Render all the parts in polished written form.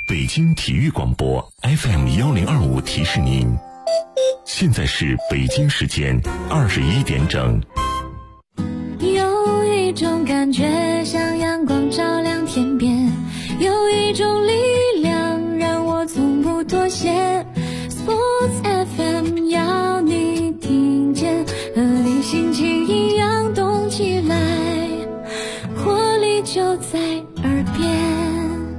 北京体育广播 FM1025提示您，现在是北京时间21点整。 有一种感觉像阳光照亮天边，有一种力量让我从不妥协。 Sports FM 要你听见，和你心情一样动起来，活力就在耳边。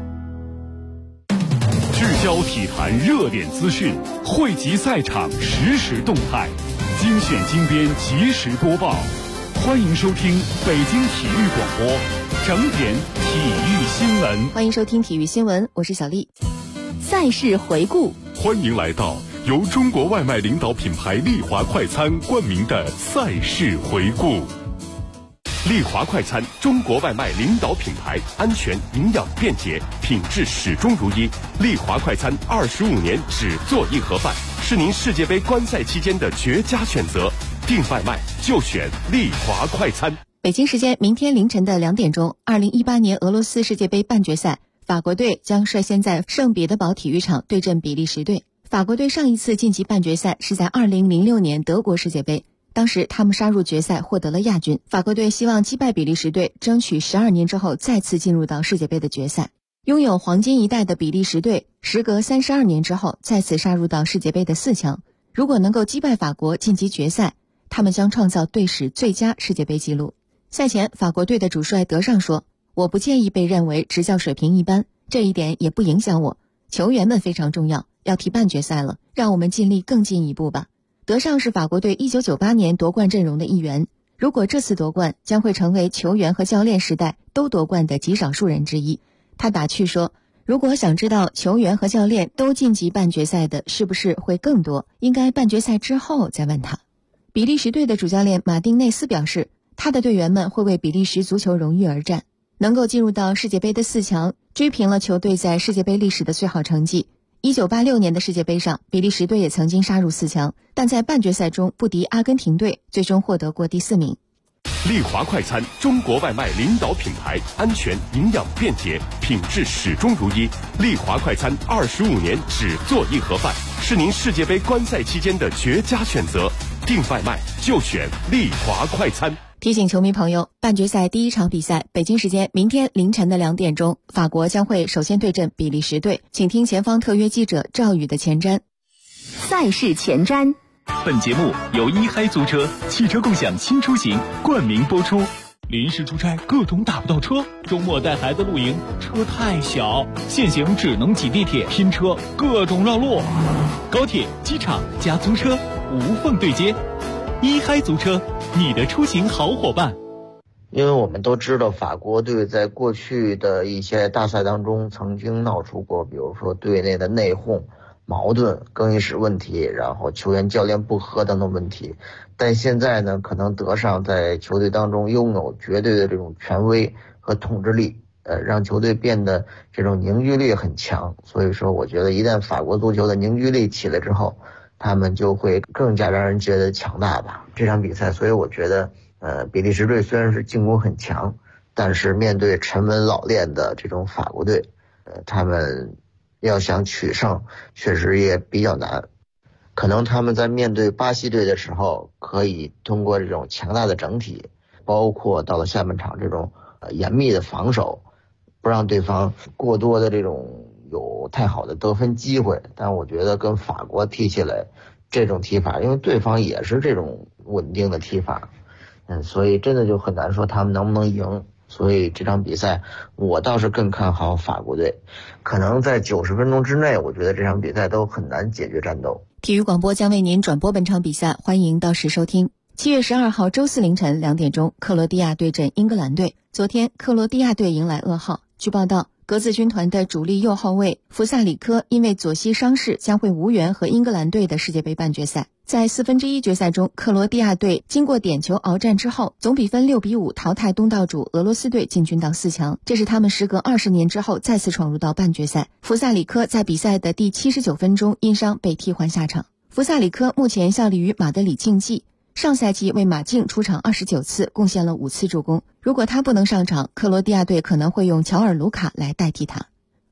聚焦体坛热点资讯，汇集赛场实时动态，精选精编及时播报。欢迎收听北京体育广播整点体育新闻。 欢迎收听体育新闻，我是小丽。赛事回顾， 欢迎来到由中国外卖领导品牌丽华快餐冠名的赛事回顾。丽华快餐，中国外卖领导品牌，安全、营养、便捷，品质始终如一。丽华快餐25年只做一盒饭，是您世界杯观赛期间的绝佳选择。订外卖就选丽华快餐。 北京时间明天凌晨的2点钟，2018年俄罗斯世界杯半决赛，法国队将率先在圣彼得堡体育场对阵比利时队。法国队上一次晋级半决赛是在2006年德国世界杯，当时他们杀入决赛获得了亚军。法国队希望击败比利时队，争取12年之后再次进入到世界杯的决赛。拥有黄金一代的比利时队，时隔32年之后再次杀入到世界杯的4强。如果能够击败法国晋级决赛，他们将创造队史最佳世界杯纪录。赛前，法国队的主帅德尚说：“我不介意被认为执教水平一般，这一点也不影响我。球员们非常重要，要踢半决赛了，让我们尽力更进一步吧。”德尚是法国队1998年夺冠阵容的一员，如果这次夺冠，将会成为球员和教练时代都夺冠的极少数人之一。他打趣说：“如果想知道球员和教练都晋级半决赛的是不是会更多，应该半决赛之后再问他。”比利时队的主教练马丁内斯表示，他的队员们会为比利时足球荣誉而战，能够进入到世界杯的4强，追平了球队在世界杯历史的最好成绩。1986年的世界杯上，比利时队也曾经杀入4强，但在半决赛中不敌阿根廷队，最终获得过第4名。 丽华快餐，中国外卖领导品牌，安全、营养、便捷，品质始终如一。丽华快餐25年只做一盒饭，是您世界杯观赛期间的绝佳选择。订外卖就选丽华快餐。 提醒球迷朋友，半决赛第一场比赛，北京时间明天凌晨的2点钟，法国将会首先对阵比利时队。请听前方特约记者赵宇的前瞻。 赛事前瞻。 本节目由一嗨租车汽车共享新出行冠名播出。临时出差各种打不到车，周末带孩子露营车太小，现行只能挤地铁拼车，各种绕路。高铁、机场加租车无缝对接，一嗨租车，你的出行好伙伴。 因为我们都知道法国队在过去的一些大赛当中曾经闹出过，比如说队内的内讧、矛盾、更衣室问题，然后球员教练不和等等问题。但现在呢，可能德尚在球队当中拥有绝对的这种权威和统治力，让球队变得这种凝聚力很强。所以说我觉得一旦法国足球的凝聚力起来之后，他们就会更加让人觉得强大吧。这场比赛，所以我觉得比利时队虽然是进攻很强，但是面对沉稳老练的这种法国队，他们要想取胜确实也比较难。可能他们在面对巴西队的时候，可以通过这种强大的整体，包括到了下半场这种严密的防守，不让对方过多的这种有太好的得分机会。但我觉得跟法国踢起来这种踢法，因为对方也是这种稳定的踢法，所以真的就很难说他们能不能赢。所以这场比赛我倒是更看好法国队，可能在90分钟之内，我觉得这场比赛都很难解决战斗。 体育广播将为您转播本场比赛，欢迎到时收听。7月12号周四凌晨2点钟，克罗地亚对阵英格兰队。昨天克罗地亚队迎来噩耗，据报道，格子军团的主力右后卫弗萨里科因为左膝伤势将会无缘和英格兰队的世界杯半决赛。在1/4决赛中，克罗地亚队经过点球鏖战之后，总比分6-5淘汰东道主俄罗斯队，进军到4强。这是他们时隔20年之后再次闯入到半决赛。弗萨里科在比赛的第79分钟因伤被替换下场。弗萨里科目前效力于马德里竞技，上赛季为马竞出场29次，贡献了5次助攻。如果他不能上场，克罗地亚队可能会用乔尔卢卡来代替他。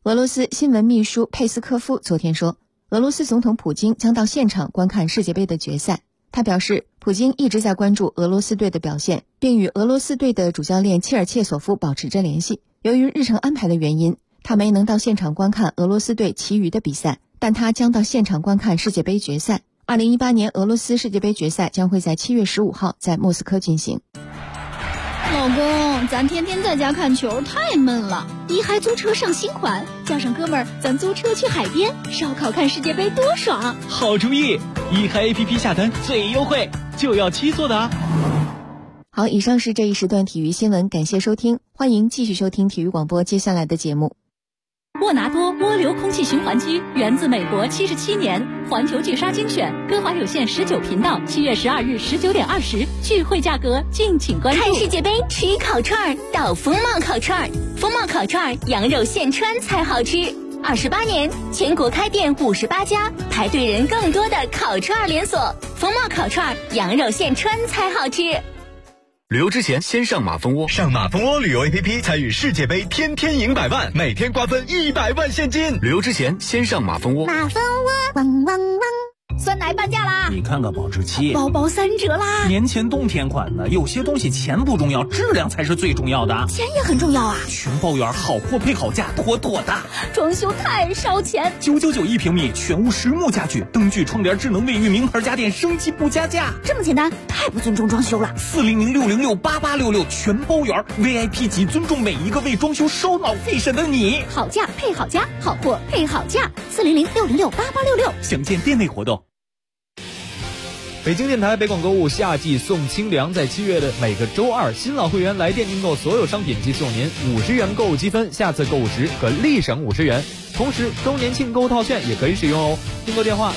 俄罗斯新闻秘书佩斯科夫昨天说，俄罗斯总统普京将到现场观看世界杯的决赛。他表示，普京一直在关注俄罗斯队的表现，并与俄罗斯队的主教练切尔切索夫保持着联系。由于日程安排的原因，他没能到现场观看俄罗斯队其余的比赛，但他将到现场观看世界杯决赛。2018年俄罗斯世界杯决赛将会在7月15号在莫斯科进行。 老公，咱天天在家看球太闷了，一嗨租车上新款，叫上哥们儿，咱租车去海边烧烤看世界杯多爽！ 好主意，一嗨 APP 下单最优惠，就要7座的啊！ 好，以上是这一时段体育新闻，感谢收听，欢迎继续收听体育广播接下来的节目。 沃拿多涡流空气循环机源自美国77年，环球巨鲨精选，歌华有线19频道，7月12日19点20，聚会价格敬请关注。 看世界杯吃烤串到风貌烤串，风貌烤串羊肉现穿才好吃。28年，全国开店58家，排队人更多的烤串连锁。风貌烤串羊肉现穿才好吃。 旅游之前先上马蜂窝，上马蜂窝旅游 APP 参与世界杯，天天赢100万，每天瓜分100万现金。旅游之前先上马蜂窝。 马蜂窝，汪汪汪！ 酸奶半价啦！ 你看看保质期， 包包3折啦！ 年前冬天款的，有些东西钱不重要，质量才是最重要的。 钱也很重要啊！ 全包圆，好货配好价，妥妥的。 装修太烧钱 ，999一平米，全屋实木家具，灯具、窗帘、智能卫浴，名牌家电，升级不加价。 这么简单，太不尊重装修了。 400-606-8866，全包圆 ，VIP 级，尊重每一个为装修烧脑费神的你。 好价配好家，好货配好价，400-606-8866， 详见店内活动。 北京电台北广购物夏季送清凉，在7月的每个周二，新老会员来电订购所有商品即送您50元购物积分，下次购物时可立省50元。同时，周年庆购物套券也可以使用哦。订购电话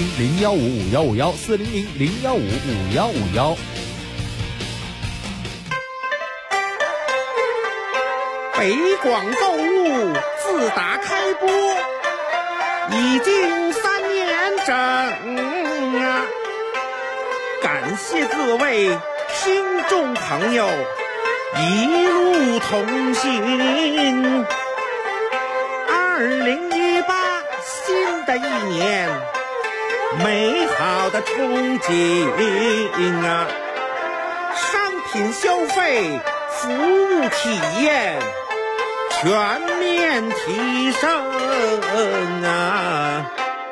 400-015-5151，400-015-5151。 北广购物自打开播已经3年整啊！感谢各位听众朋友一路同行。2018新的一年，美好的憧憬啊！商品消费、服务体验全面提升啊！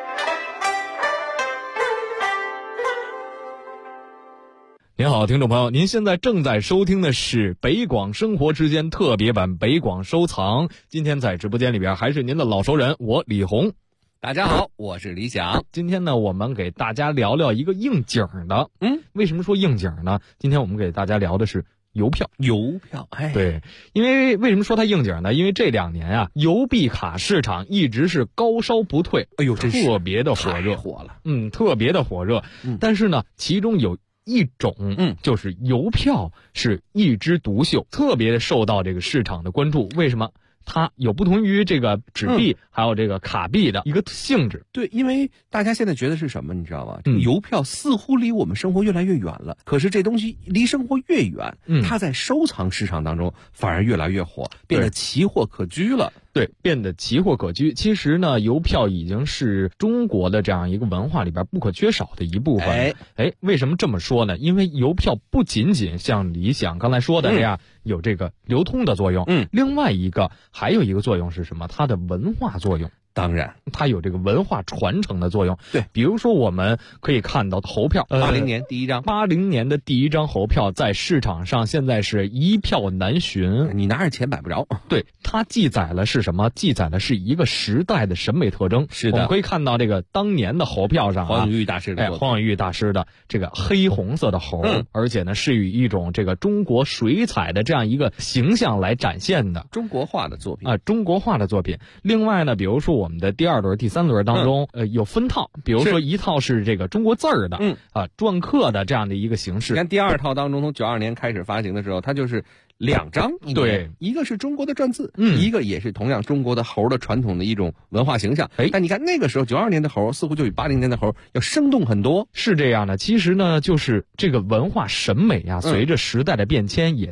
您好，听众朋友，您现在正在收听的是北广生活之间特别版北广收藏。今天在直播间里边还是您的老熟人，我李红。 大家好，我是李想。 今天呢，我们给大家聊聊一个应景的。为什么说应景呢？今天我们给大家聊的是邮票。 哎， 对，因为为什么说它应景呢？因为这2年啊，邮币卡市场一直是高烧不退， 哎呦，真是特别的火热， 火了， 特别的火热。但是呢，其中有一种，就是邮票是一枝独秀，特别受到这个市场的关注。为什么？它有不同于这个纸币还有这个卡币的一个性质。 对，因为大家现在觉得是什么，你知道吗？这个邮票似乎离我们生活越来越远了，可是这东西离生活越远，它在收藏市场当中反而越来越火，变得奇货可居了。 对，变得奇货可居。其实呢，邮票已经是中国的这样一个文化里边不可缺少的一部分。为什么这么说呢？因为邮票不仅仅像李想刚才说的这样有这个流通的作用，另外还有一个作用是什么？它的文化作用。 当然， 它有这个文化传承的作用。 对， 比如说我们可以看到猴票 ，80年第一张 ，80年的第一张猴票在市场上现在是一票难寻， 你拿着钱买不着。 对，它记载了是什么？记载的是一个时代的审美特征。 是的， 我们可以看到这个当年的猴票上黄永玉大师的黄永玉大师的这个黑红色的猴，而且呢是以一种这个中国水彩的这样一个形象来展现的中国画的作品中国画的作品。另外呢，比如说我们的第2轮、第3轮当中，有分套，比如说一套是这个中国字儿的，篆刻的这样的一个形式。 你看第2套当中，从92年开始发行的时候，它就是2张， 对， 一个是中国的篆字，一个也是同样中国的猴的传统的一种文化形象。但你看那个时候92年的猴似乎就比80年的猴要生动很多。 是这样的，其实呢，就是这个文化审美啊，随着时代的变迁也在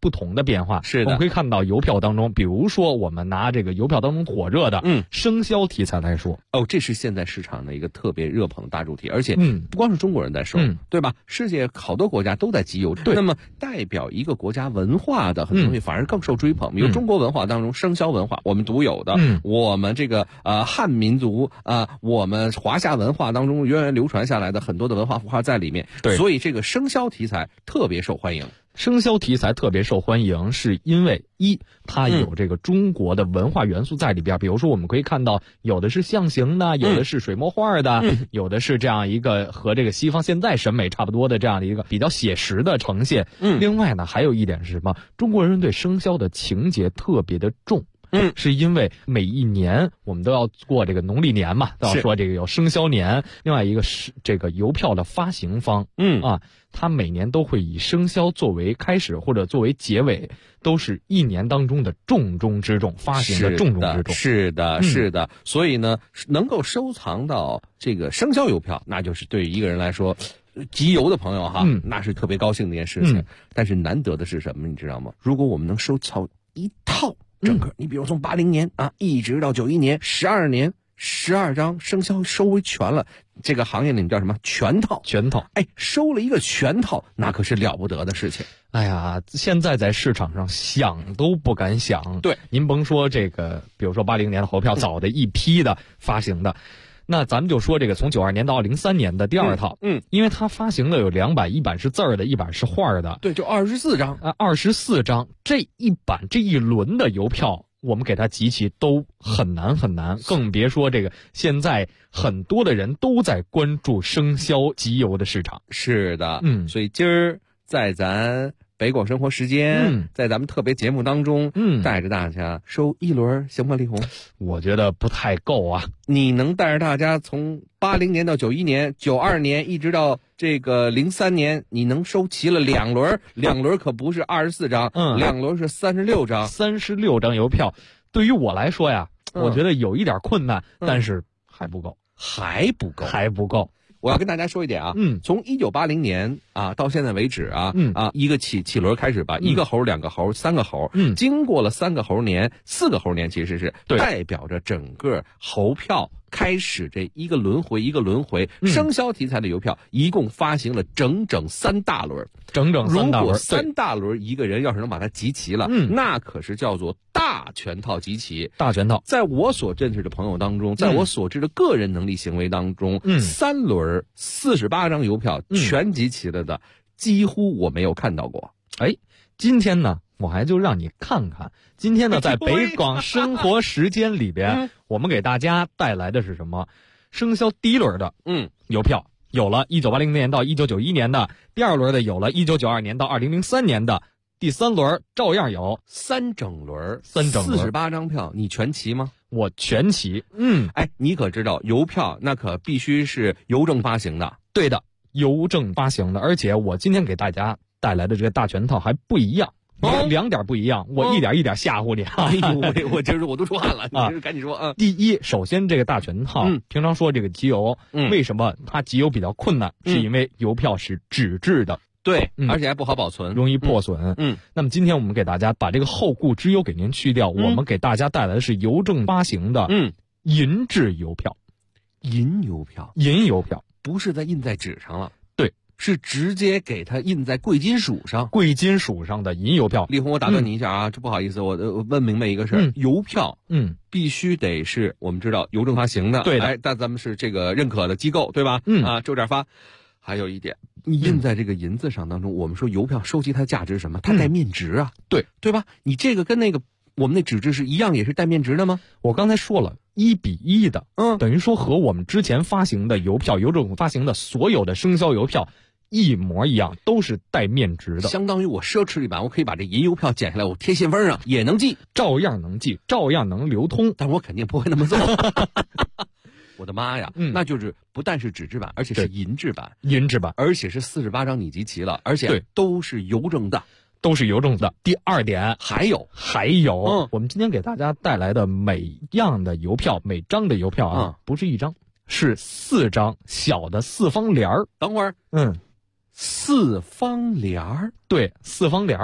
不同的变化。 是的， 我们可以看到邮票当中，比如说我们拿这个邮票当中火热的生肖题材来说， 这是现在市场的一个特别热捧的大主题，而且不光是中国人在收，对吧？世界好多国家都在集邮， 对。 那么代表一个国家文化的很多东西反而更受追捧。比如中国文化当中生肖文化，我们独有的，我们这个汉民族我们华夏文化当中源远流传下来的很多的文化符号在里面， 对， 所以这个生肖题材特别受欢迎。 生肖题材特别受欢迎，是因为它有这个中国的文化元素在里边。比如说，我们可以看到有的是象形的，有的是水墨画的，有的是这样一个和这个西方现在审美差不多的这样的一个比较写实的呈现。另外呢，还有一点是什么？中国人对生肖的情节特别的重。是因为每一年我们都要过这个农历年嘛，都要说这个有生肖年。另外一个是这个邮票的发行方，它每年都会以生肖作为开始或者作为结尾，都是一年当中的重中之重，发行的重中之重。 是的，是的。所以呢，能够收藏到这个生肖邮票，那就是对于一个人来说，集邮的朋友哈，那是特别高兴的一件事情。但是难得的是什么，你知道吗？如果我们能收藏一套整个，你比如从80年一直到91年，12年，12张生肖收为全了，这个行业里面叫什么？全套。收了一个全套，那可是了不得的事情。 哎呀，现在在市场上想都不敢想。 对， 您甭说这个，比如说80年的邮票，早的一批的发行的。那咱们就说这个从92年到03年的第二套，因为它发行的有2版，一版是字儿的，一版是画的， 对，就24张 ，24张，这一版这一轮的邮票，我们给它集齐都很难很难，更别说这个现在很多的人都在关注生肖集邮的市场。 是的，所以今儿在咱北广生活时间，在咱们特别节目当中，带着大家收一轮行吗？李红， 我觉得不太够啊。 你能带着大家从80年到91年、92年一直到这个03年，你能收齐了2轮，2轮可不是24张，2轮是36张 ，36张邮票。对于我来说呀，我觉得有一点困难，但是还不够。我要跟大家说一点啊，从1980年到现在为止一个起轮开始吧，一个猴、2个猴、3个猴，经过了3个猴年、4个猴年，其实是代表着整个猴票开始这一个轮回，生肖题材的邮票一共发行了整整3大轮， 整3大轮。 如果3大轮一个人要是能把它集齐了，那可是叫做大全套集齐。 大全套， 在我所认识的朋友当中，在我所知的个人能力行为当中，3轮48张邮票全集齐了的，几乎我没有看到过。 今天呢，我还就让你看看。今天呢，在北广生活时间里边，我们给大家带来的是什么？生肖第一轮的邮票有了1980年到1991年的，第二轮的有了1992年到2003年的，第3轮照样有 3整轮48张票，你全齐吗？ 我全齐。 你可知道邮票那可必须是邮政发行的。 对的，邮政发行的。而且我今天给大家带来的这个大全套还不一样。2点不一样，我一点一点吓唬你。 我今儿我都出汗了，你赶紧说。 第一，首先这个大全套，平常说这个集邮，为什么它集邮比较困难？是因为邮票是纸质的， 对，而且还不好保存， 容易破损。那么今天我们给大家把这个后顾之忧给您去掉，我们给大家带来的是邮政发行的银质邮票。 银邮票不是印在纸上了。是直接给它印在贵金属上的银邮票。 李红，我打断你一下啊，这不好意思，我问明白一个事儿，邮票必须得是我们知道邮政发行的， 对的， 但咱们是这个认可的机构，对吧？就这儿发。还有一点，印在这个银子上当中，我们说邮票收集它的价值是什么？它带面值啊，对吧？你这个跟那个我们那纸质是一样，也是带面值的吗？ 我刚才说了，1比1的，等于说和我们之前发行的邮票，邮政发行的所有的生肖邮票一模一样，都是带面值的。 相当于我奢侈一版，我可以把这银邮票剪下来，我贴信封上也能寄， 照样能寄，照样能流通， 但我肯定不会那么做。我的妈呀，那就是不但是纸质版，而且是银质版，而且是48张你集齐了，而且都是邮政的。 第二点， 还有， 我们今天给大家带来的每样的邮票，每张的邮票不是1张，是4张小的4方联儿。 等会儿，4方联儿， 对，4方联儿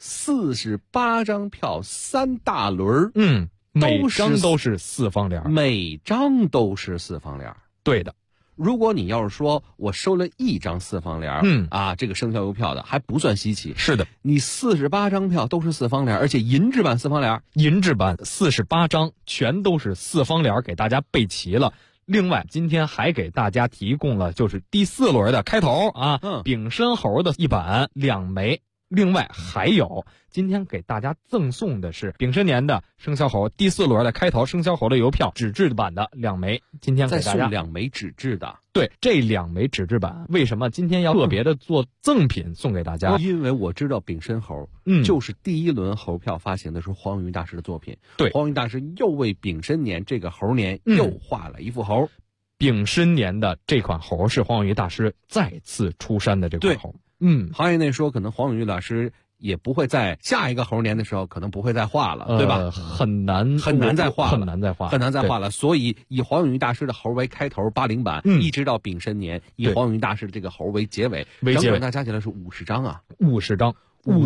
48张票3大轮， 每张都是4方联， 每张都是4方联。 对的。 如果你要是说我收了1张4方联，这个生肖邮票的还不算稀奇。 是的， 你48张票都是4方联，而且银质版4方联， 银质版48张全都是4方联，给大家备齐了。另外，今天还给大家提供了就是第4轮的开头丙申猴的1版2枚。另外还有今天给大家赠送的是丙申年的生肖猴第4轮的开头生肖猴的邮票纸质版的2枚，今天给大家再送2枚纸质的。 对，这2枚纸质版为什么今天要特别的做赠品送给大家？ 因为我知道丙申猴就是第1轮猴票发行的时候黄永玉大师的作品。 对， 黄永玉大师又为丙申年这个猴年又画了一副猴。 丙申年的这款猴是黄永玉大师再次出山的这款猴。 行业内说可能黄永玉老师也不会在下一个猴年的时候可能不会再画了，对吧？ 很难再画了。 所以以黄永玉大师的猴为开头80版，一直到丙申年以黄永玉大师的这个猴为结尾，整整加起来是50张啊 ，50张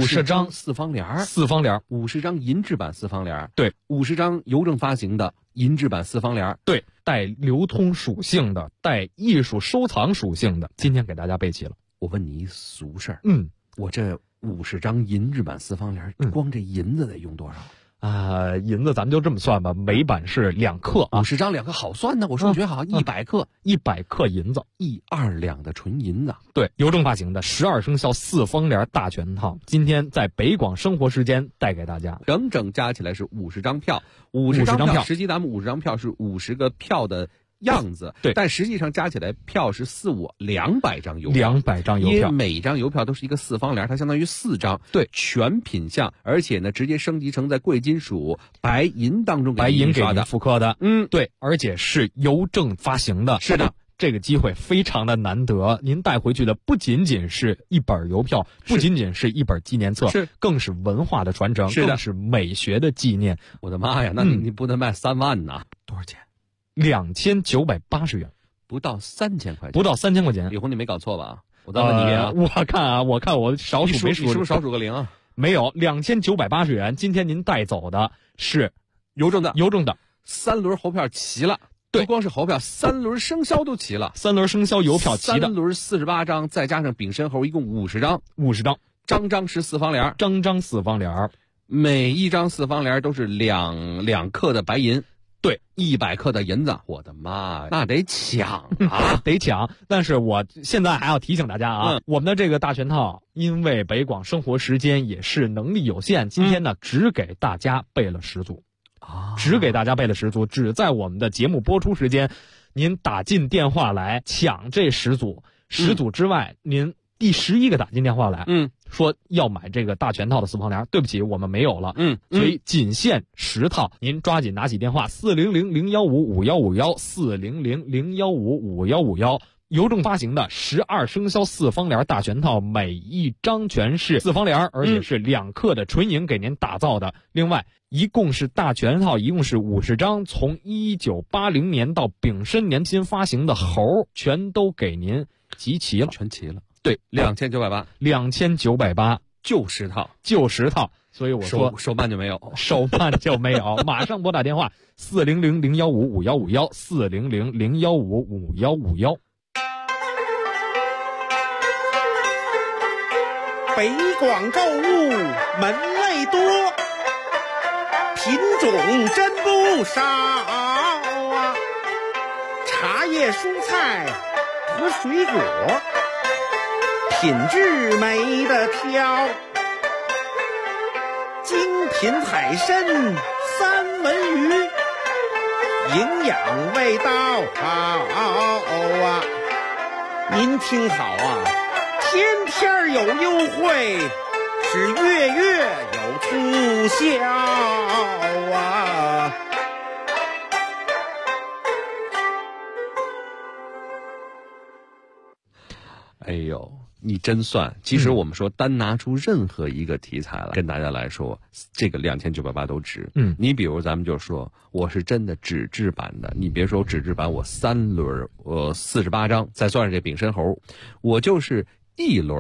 4方联 ，50 张银质版4方联， 对 ，50张邮政发行的银质版4方联， 对，带流通属性的，带艺术收藏属性的，今天给大家备齐了。 我问你一俗事儿，我这50张银质版4方联，光这银子得用多少？ 银子咱们就这么算吧，每版是2克 ，50张2克好算呢。我数学好，100克 ，100克银子 ，1-2两的纯银子。 对，邮政发行的12生肖4方联大全套，今天在北广生活时间带给大家， 整整加起来是50张票，50张票，实际咱们50张票是50个票的样子， 对， 但实际上加起来票是200张邮票 ，200张邮票， 因为每张邮票都是一个4方联，它相当于4张， 对， 全品相，而且呢直接升级成在贵金属白银当中白银给您复刻的，对，而且是邮政发行的， 是的。 这个机会非常的难得，您带回去的不仅仅是一本邮票，不仅仅是一本纪念册，更是文化的传承，更是美学的纪念。 我的妈呀，那你不能卖3万呐？多少钱 ？2980元， 不到3000块钱， 不到3000块钱。 李红，你没搞错吧？我再问你一遍我看我少数没数， 你是不是少数个0啊？ 没有，2980元。今天您带走的是邮政的 3 轮猴票齐了。 对， 不光是猴票，3轮生肖都齐了 ，3轮生肖邮票齐的 ，3轮48张，再加上丙申猴，一共50张 ，50张， 张是4方联， 张4方联， 每一张4方联都是2克的白银， 对 ，100克的银子，我的妈呀，那得抢啊， 得抢！但是我现在还要提醒大家我们的这个大全套，因为北广生活时间也是能力有限，今天呢只给大家备了10组。只给大家备了10组，只在我们的节目播出时间，您打进电话来抢这10组，10组之外，您第11个打进电话来，说要买这个大全套的4方联，对不起，我们没有了，所以仅限10套，您抓紧拿起电话400-015-5151，400-015-5151，邮政发行的12生肖4方联大全套，每一张全是4方联，而且是2克的纯银给您打造的。另外，一共是大全套，一共是50张，从1980年到丙申年新发行的猴，全都给您集齐了， 全齐了。 对 ，2980，就10套。所以我说手办就没有， 马上拨打电话400-015-5151，400-015-5151。 北广购物门类多，品种真不少啊！茶叶、蔬菜和水果，品质没得挑。精品海参、三文鱼，营养味道好啊！您听好啊，天天有优惠，是月月有促销啊！ 哎呦，你真算！其实我们说单拿出任何一个题材来跟大家来说，这个2980都值。你比如咱们就说我是真的纸质版的，你别说纸质版，我3轮，48张，再算上这丙申猴，我就是1轮，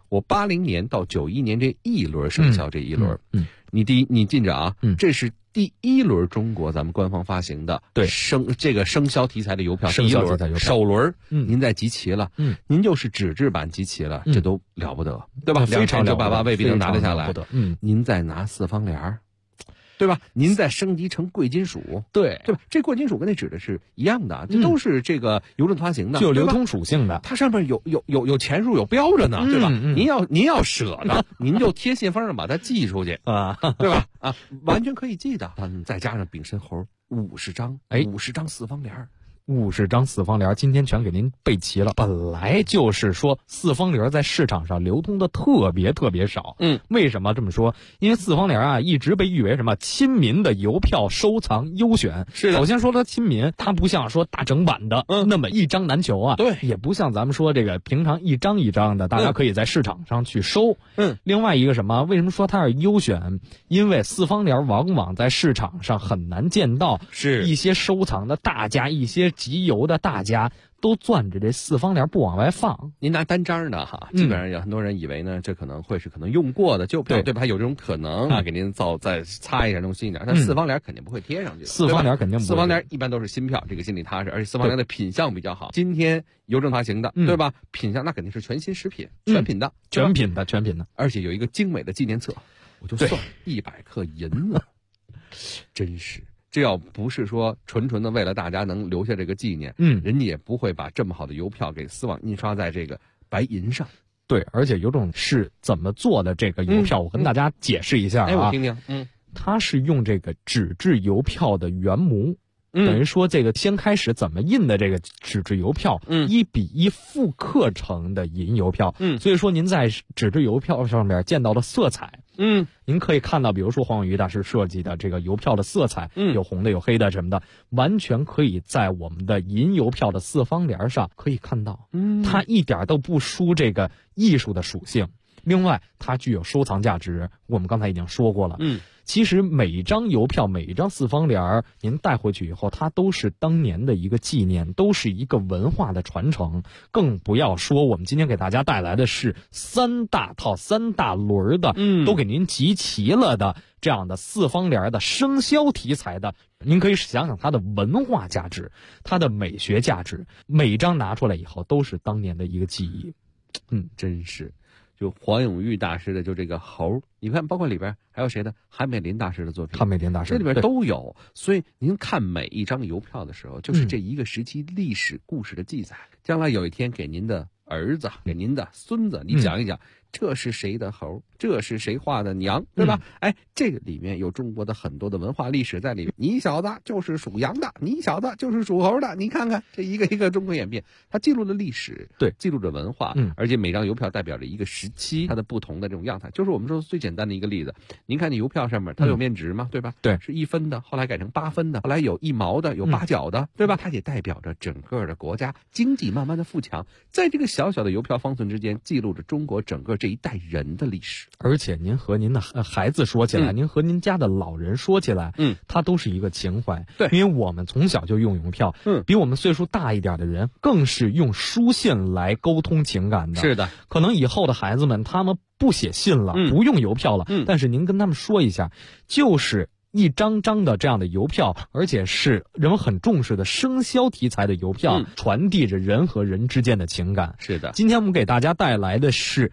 我80年到91年这一轮生效这一轮，你记着啊，这是第一轮中国咱们官方发行的这个生肖题材的邮票，第一轮首轮，您再集齐了，您就是纸质版集齐了，这都了不得，对吧？ 非常 2988未必能拿得下来，您再拿4方联，对吧？您再升级成贵金属，对吧？这贵金属跟那纸的是一样的，这都是这个邮政发行的， 具有流通属性的。 它上面有钱数有标着呢，对吧？您要舍得，您就贴信封上把它寄出去啊，对吧？啊，完全可以寄的。再加上丙申猴50张，50张4方联。 50张4方联，今天全给您备齐了。本来就是说4方联在市场上流通的特别少。为什么这么说？因为4方联啊，一直被誉为什么亲民的邮票收藏优选。是的。首先说它亲民，它不像说大整版的那么一张难求啊。对。也不像咱们说这个平常一张一张的，大家可以在市场上去收。另外一个什么？为什么说它是优选？因为4方联往往在市场上很难见到，是一些收藏的大家，一些集邮的大家都攥着这4方联不往外放。 您拿单张的哈，基本上有很多人以为呢，这可能会是用过的旧票，对吧？有这种可能啊，给您再擦一下弄新一点。但4方联肯定不会贴上去的 ，4方联肯定不会。 4方联一般都是新票，这个心里踏实，而且4方联的品相比较好。今天邮政发行的，对吧？品相那肯定是全新食品，全品的， 全品的， 而且有一个精美的纪念册，我就算100克银了，真是。这要不是说纯的为了大家能留下这个纪念，人家也不会把这么好的邮票给丝网印刷在这个白银上。 对，而且邮政是怎么做的这个邮票，我跟大家解释一下啊。 我听听。 它是用这个纸质邮票的原模。等于说这个先开始怎么印的这个纸质邮票，1比1复刻成的银邮票，所以说您在纸质邮票上面见到的色彩，您可以看到，比如说黄永玉大师设计的这个邮票的色彩，有红的有黑的什么的，完全可以在我们的银邮票的4方联上可以看到，它一点都不输这个艺术的属性。另外，它具有收藏价值，我们刚才已经说过了。其实每一张邮票，每一张4方联，您带回去以后，它都是当年的一个纪念，都是一个文化的传承。更不要说我们今天给大家带来的是3大套、3大轮的，都给您集齐了的这样的4方联的生肖题材的。您可以想想它的文化价值，它的美学价值，每一张拿出来以后都是当年的一个记忆。 真是。就黄永玉大师的就这个猴，你看包括里边还有谁的？韩美林大师的作品， 韩美林大师这里边都有。所以您看每一张邮票的时候，就是这一个时期历史故事的记载。将来有一天给您的儿子、给您的孙子，你讲一讲，这是谁的猴，这是谁画的娘，对吧？这个里面有中国的很多的文化历史在里面。你小子就是属羊的，你小子就是属猴的，你看看这一个一个中国演变，它记录了历史，对，记录着文化，而且每张邮票代表着一个时期，它的不同的这种样态。就是我们说最简单的一个例子，您看那邮票上面它有面值嘛，对吧？对，是1分的，后来改成8分的，后来有1毛的，有8角的，对吧？它也代表着整个的国家经济慢慢的富强，在这个小小的邮票方寸之间，记录着中国整个这一代人的历史。 而且您和您的孩子说起来，您和您家的老人说起来，它都是一个情怀。对，因为我们从小就用邮票，比我们岁数大一点的人更是用书信来沟通情感的。是的，可能以后的孩子们他们不写信了，不用邮票了，但是您跟他们说一下，就是一张张的这样的邮票，而且是人们很重视的生肖题材的邮票，传递着人和人之间的情感。是的，今天我们给大家带来的是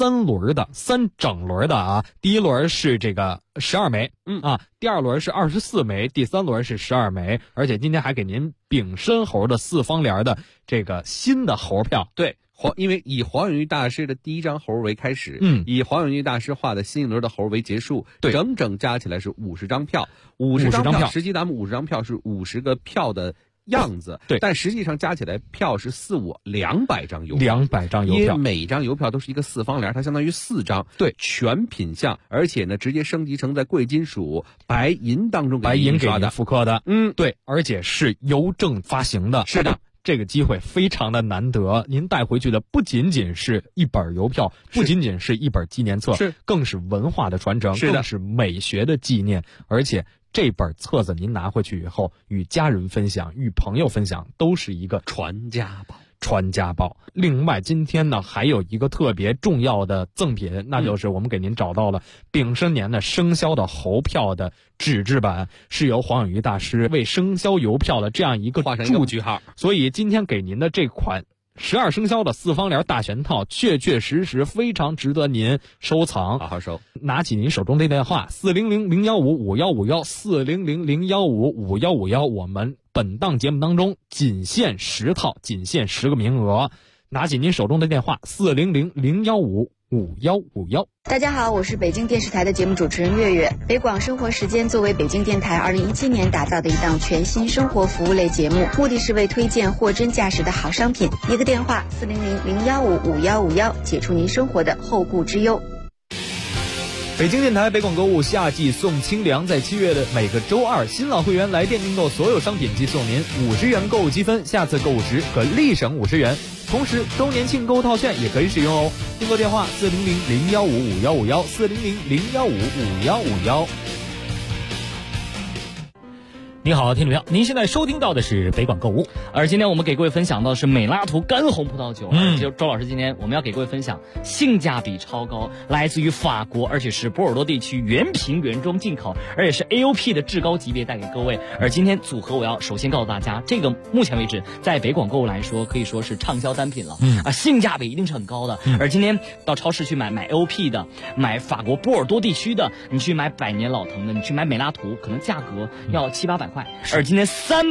3整轮的啊。第一轮是这个12枚，第二轮是24枚，第三轮是12枚，而且今天还给您丙申猴的4方联的这个新的猴票。 对。因为以黄永玉大师的第一张猴为开始，以黄永玉大师画的新一轮的猴为结束，整整加起来是50张票，50张票。实际咱们50张票是50个票的样子，对，但实际上加起来票是200张邮票，200张邮票，因为每张邮票都是一个4方联，它相当于4张，对，全品相，而且呢直接升级成在贵金属白银当中白银给您复刻的，对，而且是邮政发行的，是的。这个机会非常的难得，您带回去的不仅仅是一本邮票，不仅仅是一本纪念册，更是文化的传承，更是美学的纪念。而且这本册子您拿回去以后，与家人分享，与朋友分享，都是一个传家宝。 传家宝。另外今天呢还有一个特别重要的赠品，那就是我们给您找到了丙申年的生肖的猴票的纸质版，是由黄永瑜大师为生肖邮票的这样一个注句号，所以今天给您的这款12生肖的4方联大全套确确实实非常值得您收藏， 好好收。 拿起您手中的电话400-015-5151 400-015-5151，我们本档节目当中仅限10套，仅限10个名额。拿起您手中的电话400-015-5151。 大家好，我是北京电视台的节目主持人月月。北广生活时间作为北京电台2017年打造的一档全新生活服务类节目，目的是为推荐货真价实的好商品。一个电话400-015-5151，解除您生活的后顾之忧。 北京电台北广购物夏季送清凉，在7月的每个周二，新老会员来电订购所有商品即送您50元购物积分，下次购物时可立省50元。同时周年庆购物套券也可以使用哦。订购电话400-015-5151 400-015-5151。 你好，听众朋友，您现在收听到的是北广购物， 而今天我们给各位分享到的是美拉图干红葡萄酒。就周老师今天我们要给各位分享性价比超高，来自于法国，而且是波尔多地区原瓶原装进口，而且是 AOP 的至高级别带给各位。而今天组合我要首先告诉大家，这个目前为止在北广购物来说可以说是畅销单品了，性价比一定是很高的。而今天到超市去买 AOP 的，买法国波尔多地区的，你去买百年老藤的，你去买美拉图，可能价格要700-800块。而今天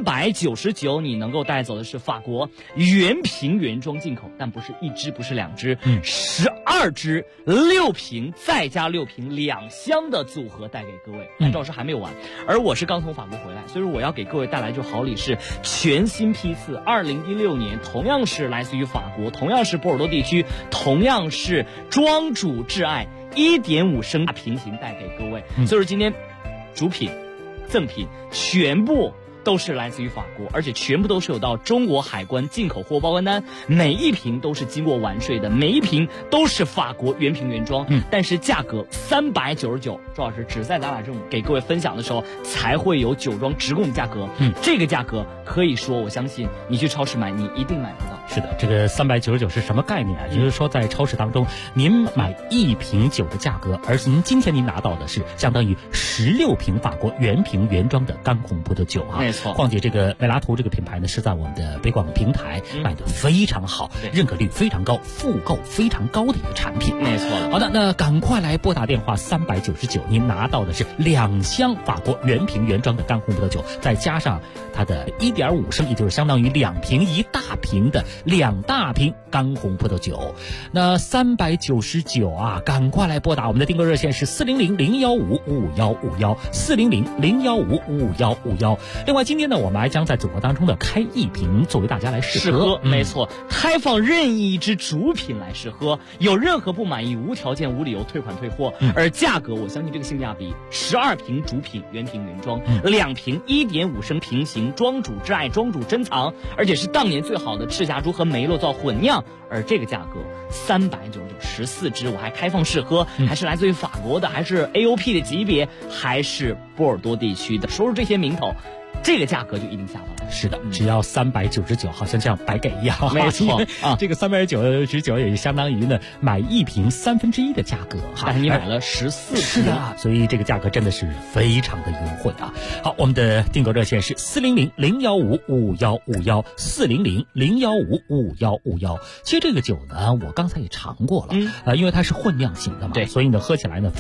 399，你能够带走的是法国原瓶原装进口，但不是1支，不是2支，12支6瓶再加6瓶2箱的组合带给各位。但赵老师还没有完，而我是刚从法国回来，所以说我要给各位带来就好礼是全新批次，2016年同样是来自于法国，同样是波尔多地区，同样是庄主挚爱1.5升大瓶型带给各位。所以说今天主品赠品全部都是来自于法国，而且全部都是有到中国海关进口货报关单，每一瓶都是经过完税的，每一瓶都是法国原瓶原装。但是价格399，周老师只在咱俩这种给各位分享的时候才会有酒庄直供价格。这个价格可以说我相信你去超市买你一定买不到。 是的，这个399是什么概念啊？就是说在超市当中您买1瓶酒的价格，而今天您拿到的是相当于16瓶法国原瓶原装的干红葡萄酒啊。 没错。 况且这个美拉图这个品牌呢是在我们的北广平台卖的非常好，认可率非常高，复购非常高的一个产品。 没错。 好的，那赶快来拨打电话399，您拿到的是2箱法国原瓶原装的干红葡萄酒，再加上它的1.5升，也就是相当于2瓶1大瓶的2大瓶干红葡萄酒。那399啊，赶快来拨打我们的订购热线是400-015-5151 400-015-5151。另外今天呢，我们还将在组合当中的开1瓶作为大家来试喝。 没错，开放任意一支主品来试喝，有任何不满意无条件无理由退款退货。而价格我相信这个性价比，12瓶主品原瓶原装，2瓶1.5升瓶型，庄主挚爱庄主珍藏，而且是当年最好的赤霞珠和梅洛造混酿。而这个价格399，14支，我还开放试喝，还是来自于法国的，还是 AOP 的级别，还是波尔多地区的，说出这些名头，这个价格就一定下不来。 是的，只要399，好像这样白给一样。 没错啊，这个399也相当于呢买1瓶1/3的价格哈。 但是你买了14支， 是的，所以这个价格真的是非常的优惠啊。好，我们的订购热线是400-015-5151 400-015-5151。其实这个酒呢，我刚才也尝过了，因为它是混酿型的嘛，对，所以呢喝起来呢